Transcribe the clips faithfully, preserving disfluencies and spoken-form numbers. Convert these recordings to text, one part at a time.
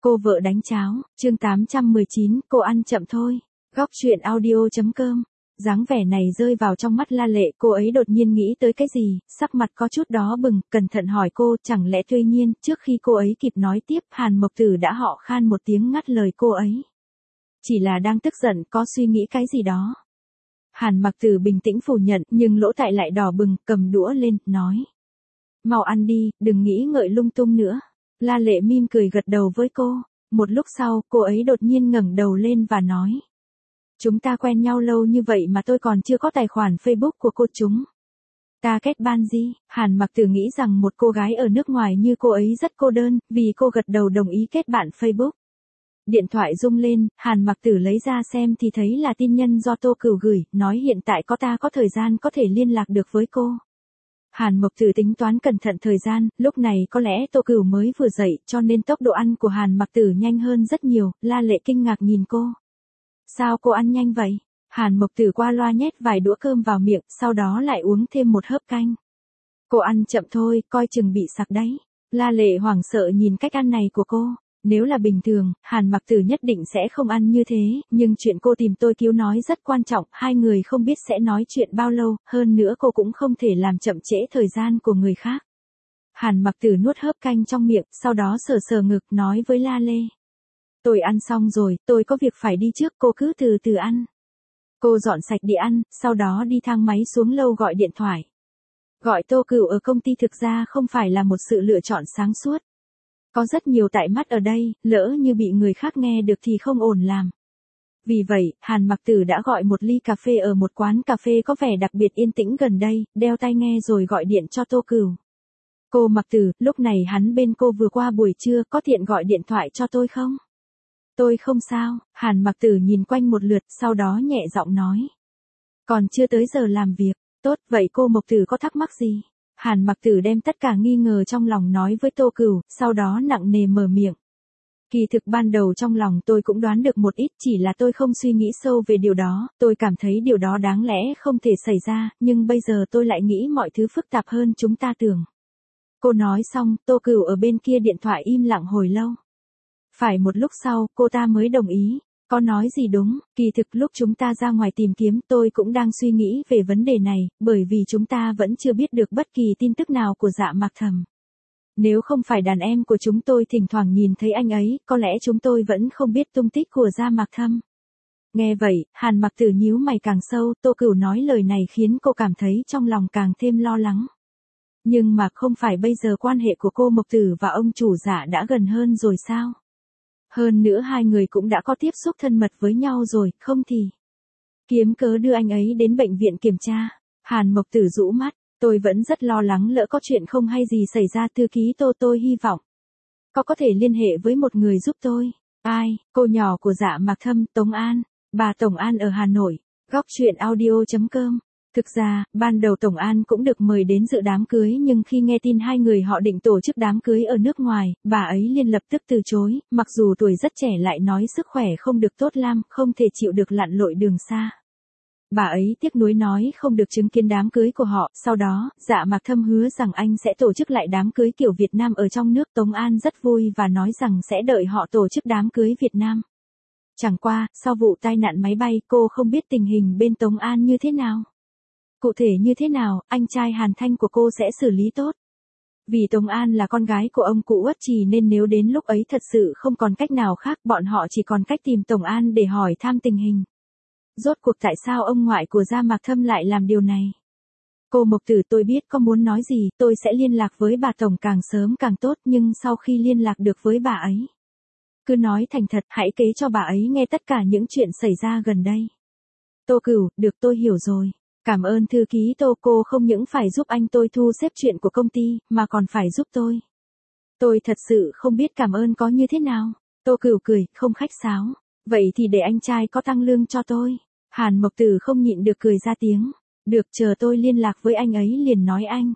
Cô vợ đánh cháo, chương tám trăm mười chín, cô ăn chậm thôi. Góc truyện audio.com. Dáng vẻ này rơi vào trong mắt La Lệ, cô ấy đột nhiên nghĩ tới cái gì, sắc mặt có chút đó bừng, cẩn thận hỏi cô, chẳng lẽ tuy nhiên, trước khi cô ấy kịp nói tiếp, Hàn Mộc Tử đã họ khan một tiếng ngắt lời cô ấy. Chỉ là đang tức giận, có suy nghĩ cái gì đó. Hàn Mặc Tử bình tĩnh phủ nhận, nhưng lỗ tai lại đỏ bừng, cầm đũa lên, nói. Mau ăn đi, đừng nghĩ ngợi lung tung nữa. La Lệ mỉm cười gật đầu với cô. Một lúc sau, cô ấy đột nhiên ngẩng đầu lên và nói. Chúng ta quen nhau lâu như vậy mà tôi còn chưa có tài khoản Facebook của cô chúng. Ta kết ban gì? Hàn Mặc Tử nghĩ rằng một cô gái ở nước ngoài như cô ấy rất cô đơn, vì cô gật đầu đồng ý kết bạn Facebook. Điện thoại rung lên, Hàn Mặc Tử lấy ra xem thì thấy là tin nhân do Tô Cửu gửi, nói hiện tại có ta có thời gian có thể liên lạc được với cô. Hàn Mộc Tử tính toán cẩn thận thời gian, lúc này có lẽ Tô Cửu mới vừa dậy, cho nên tốc độ ăn của Hàn Mặc Tử nhanh hơn rất nhiều. La Lệ kinh ngạc nhìn cô. Sao cô ăn nhanh vậy? Hàn Mộc Tử qua loa nhét vài đũa cơm vào miệng, sau đó lại uống thêm một hớp canh. Cô ăn chậm thôi, coi chừng bị sặc đấy. La Lệ hoảng sợ nhìn cách ăn này của cô. Nếu là bình thường, Hàn Mặc Tử nhất định sẽ không ăn như thế, nhưng chuyện cô tìm tôi cứu nói rất quan trọng, hai người không biết sẽ nói chuyện bao lâu, hơn nữa cô cũng không thể làm chậm trễ thời gian của người khác. Hàn Mặc Tử nuốt hớp canh trong miệng, sau đó sờ sờ ngực nói với La Lê. Tôi ăn xong rồi, tôi có việc phải đi trước, cô cứ từ từ ăn. Cô dọn sạch đi ăn, sau đó đi thang máy xuống lầu gọi điện thoại. Gọi Tô Cửu ở công ty thực ra không phải là một sự lựa chọn sáng suốt. Có rất nhiều tại mắt ở đây, lỡ như bị người khác nghe được thì không ổn làm. Vì vậy, Hàn Mặc Tử đã gọi một ly cà phê ở một quán cà phê có vẻ đặc biệt yên tĩnh gần đây, đeo tai nghe rồi gọi điện cho Tô Cửu. Cô Mặc Tử, lúc này hắn bên cô vừa qua buổi trưa, có tiện gọi điện thoại cho tôi không? Tôi không sao, Hàn Mặc Tử nhìn quanh một lượt, sau đó nhẹ giọng nói. Còn chưa tới giờ làm việc, tốt, vậy cô Mộc Tử có thắc mắc gì? Hàn Mặc Tử đem tất cả nghi ngờ trong lòng nói với Tô Cửu, sau đó nặng nề mở miệng. Kỳ thực ban đầu trong lòng tôi cũng đoán được một ít, chỉ là tôi không suy nghĩ sâu về điều đó, tôi cảm thấy điều đó đáng lẽ không thể xảy ra, nhưng bây giờ tôi lại nghĩ mọi thứ phức tạp hơn chúng ta tưởng. Cô nói xong, Tô Cửu ở bên kia điện thoại im lặng hồi lâu. Phải một lúc sau, cô ta mới đồng ý. Có nói gì đúng, kỳ thực lúc chúng ta ra ngoài tìm kiếm tôi cũng đang suy nghĩ về vấn đề này, bởi vì chúng ta vẫn chưa biết được bất kỳ tin tức nào của Dạ Mạc Thầm. Nếu không phải đàn em của chúng tôi thỉnh thoảng nhìn thấy anh ấy, có lẽ chúng tôi vẫn không biết tung tích của Dạ Mạc Thầm. Nghe vậy, Hàn Mặc Tử nhíu mày càng sâu, Tô Cửu nói lời này khiến cô cảm thấy trong lòng càng thêm lo lắng. Nhưng mà không phải bây giờ quan hệ của cô Mộc Tử và ông chủ Dạ đã gần hơn rồi sao? Hơn nữa hai người cũng đã có tiếp xúc thân mật với nhau rồi, không thì kiếm cớ đưa anh ấy đến bệnh viện kiểm tra. Hàn Mộc Tử rũ mắt, tôi vẫn rất lo lắng lỡ có chuyện không hay gì xảy ra. Thư ký Tô, tôi hy vọng có có thể liên hệ với một người giúp tôi. Ai? Cô nhỏ của Dạ Mạc Thâm, Tống An. Bà Tổng An ở Hà Nội. Góc truyện audio.com. Thực ra, ban đầu Tổng An cũng được mời đến dự đám cưới, nhưng khi nghe tin hai người họ định tổ chức đám cưới ở nước ngoài, bà ấy liền lập tức từ chối, mặc dù tuổi rất trẻ lại nói sức khỏe không được tốt lắm, không thể chịu được lặn lội đường xa. Bà ấy tiếc nuối nói không được chứng kiến đám cưới của họ, sau đó, Dạ Mạc Thâm hứa rằng anh sẽ tổ chức lại đám cưới kiểu Việt Nam ở trong nước. Tống An rất vui và nói rằng sẽ đợi họ tổ chức đám cưới Việt Nam. Chẳng qua, sau vụ tai nạn máy bay, cô không biết tình hình bên Tống An như thế nào. Cụ thể như thế nào, anh trai Hàn Thanh của cô sẽ xử lý tốt. Vì Tống An là con gái của ông cụ Uất Trì nên nếu đến lúc ấy thật sự không còn cách nào khác, bọn họ chỉ còn cách tìm Tống An để hỏi thăm tình hình. Rốt cuộc tại sao ông ngoại của Dạ Mạc Thâm lại làm điều này? Cô Mộc Tử, tôi biết có muốn nói gì, tôi sẽ liên lạc với bà Tổng càng sớm càng tốt, nhưng sau khi liên lạc được với bà ấy, cứ nói thành thật, hãy kể cho bà ấy nghe tất cả những chuyện xảy ra gần đây. Tô Cửu, được, tôi hiểu rồi. Cảm ơn thư ký Tô, cô không những phải giúp anh tôi thu xếp chuyện của công ty, mà còn phải giúp tôi. Tôi thật sự không biết cảm ơn có như thế nào. Tô Cửu cười, không khách sáo. Vậy thì để anh trai có tăng lương cho tôi. Hàn Mộc Tử không nhịn được cười ra tiếng. Được, chờ tôi liên lạc với anh ấy liền nói anh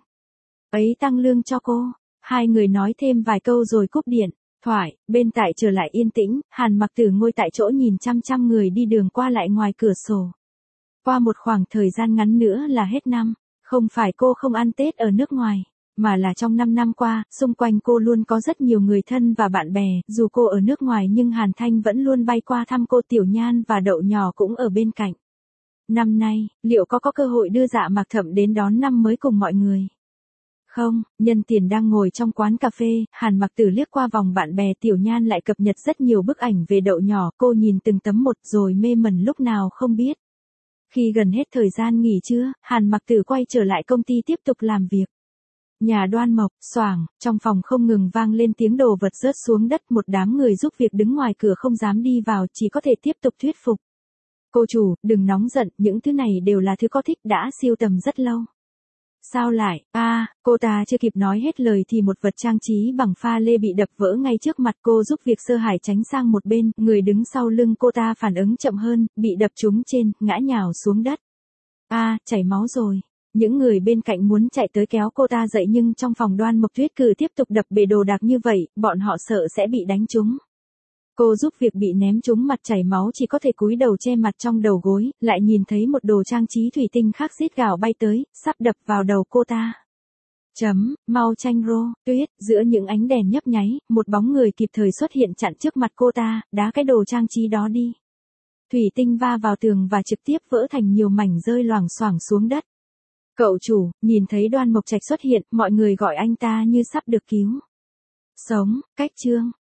ấy tăng lương cho cô. Hai người nói thêm vài câu rồi cúp điện thoại, bên tại trở lại yên tĩnh, Hàn Mặc Tử ngồi tại chỗ nhìn chăm chăm người đi đường qua lại ngoài cửa sổ. Qua một khoảng thời gian ngắn nữa là hết năm, không phải cô không ăn Tết ở nước ngoài, mà là trong năm năm qua, xung quanh cô luôn có rất nhiều người thân và bạn bè, dù cô ở nước ngoài nhưng Hàn Thanh vẫn luôn bay qua thăm cô. Tiểu Nhan và Đậu Nhỏ cũng ở bên cạnh. Năm nay, liệu có có cơ hội đưa Dạ Mạc Thậm đến đón năm mới cùng mọi người? Không, nhân tiền đang ngồi trong quán cà phê, Hàn Mặc Tử liếc qua vòng bạn bè. Tiểu Nhan lại cập nhật rất nhiều bức ảnh về Đậu Nhỏ, cô nhìn từng tấm một rồi mê mẩn lúc nào không biết. Khi gần hết thời gian nghỉ trưa, Hàn Mặc Tử quay trở lại công ty tiếp tục làm việc. Nhà Đoan Mộc, xoảng, trong phòng không ngừng vang lên tiếng đồ vật rớt xuống đất. Một đám người giúp việc đứng ngoài cửa không dám đi vào, chỉ có thể tiếp tục thuyết phục. Cô chủ, đừng nóng giận, những thứ này đều là thứ có thích đã sưu tầm rất lâu. Sao lại, a à, cô ta chưa kịp nói hết lời thì một vật trang trí bằng pha lê bị đập vỡ ngay trước mặt cô. Giúp việc Sơ Hải tránh sang một bên, người đứng sau lưng cô ta phản ứng chậm hơn, bị đập trúng trên, ngã nhào xuống đất. A à, chảy máu rồi. Những người bên cạnh muốn chạy tới kéo cô ta dậy nhưng trong phòng Đoan Mộc Tuyết cứ tiếp tục đập bể đồ đạc như vậy, bọn họ sợ sẽ bị đánh trúng. Cô giúp việc bị ném trúng mặt chảy máu chỉ có thể cúi đầu che mặt trong đầu gối, lại nhìn thấy một đồ trang trí thủy tinh khác rít gào bay tới, sắp đập vào đầu cô ta. Chấm, mau tranh rô, Tuyết, giữa những ánh đèn nhấp nháy, một bóng người kịp thời xuất hiện chặn trước mặt cô ta, đá cái đồ trang trí đó đi. Thủy tinh va vào tường và trực tiếp vỡ thành nhiều mảnh rơi loảng xoảng xuống đất. Cậu chủ, nhìn thấy Đoan Mộc Trạch xuất hiện, mọi người gọi anh ta như sắp được cứu. Sống, cách chương.